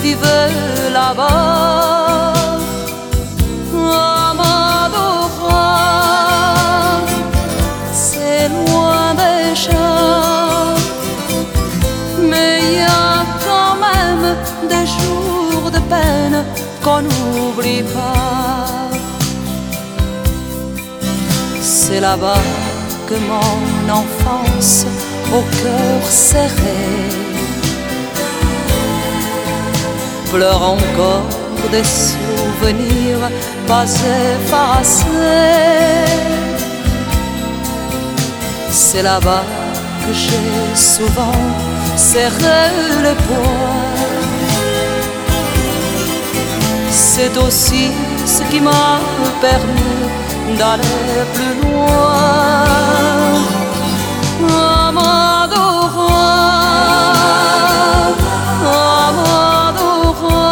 vivent là-bas. Amadora, c'est loin déjà, mais il y a quand même des jours de peine qu'on n'oublie pas. C'est là-bas que mon enfance au cœur serré pleure encore des souvenirs pas effacés. C'est là-bas que j'ai souvent serré le poing. C'est aussi ce qui m'a permis d'aller plus loin. Amadora, Amadora,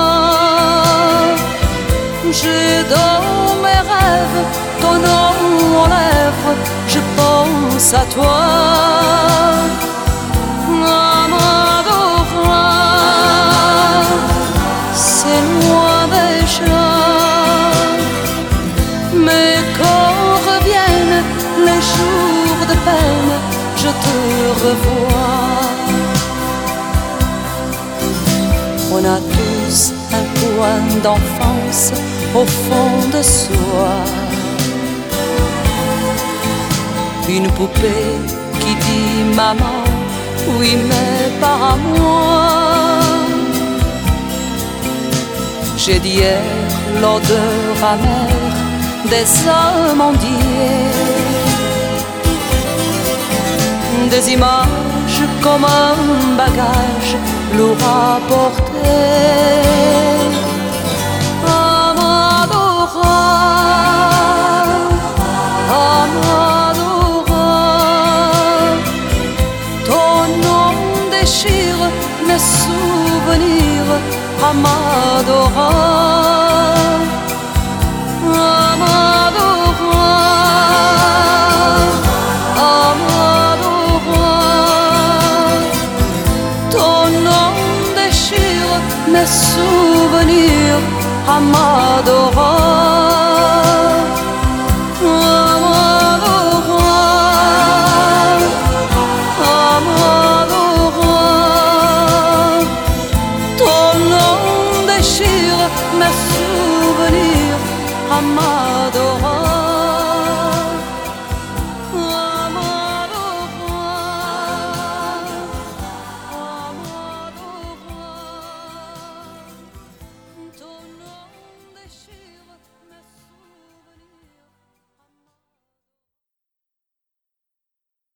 j'ai dans mes rêves ton nom en lèvres, je pense à toi. Amadora, c'est loin déjà, mais quand reviennent les jours de peine, je te revois. On a tous un coin d'enfance au fond de soi, une poupée qui dit maman, oui mais pas à moi. J'ai d'hier l'odeur amère des amandiers, des images comme un bagage lourd à porter. Amadora, Amadora, ton nom déchire mes souvenirs. Amadora, Amadora, Amadora, ton nom déchire mes souvenirs. Amadora.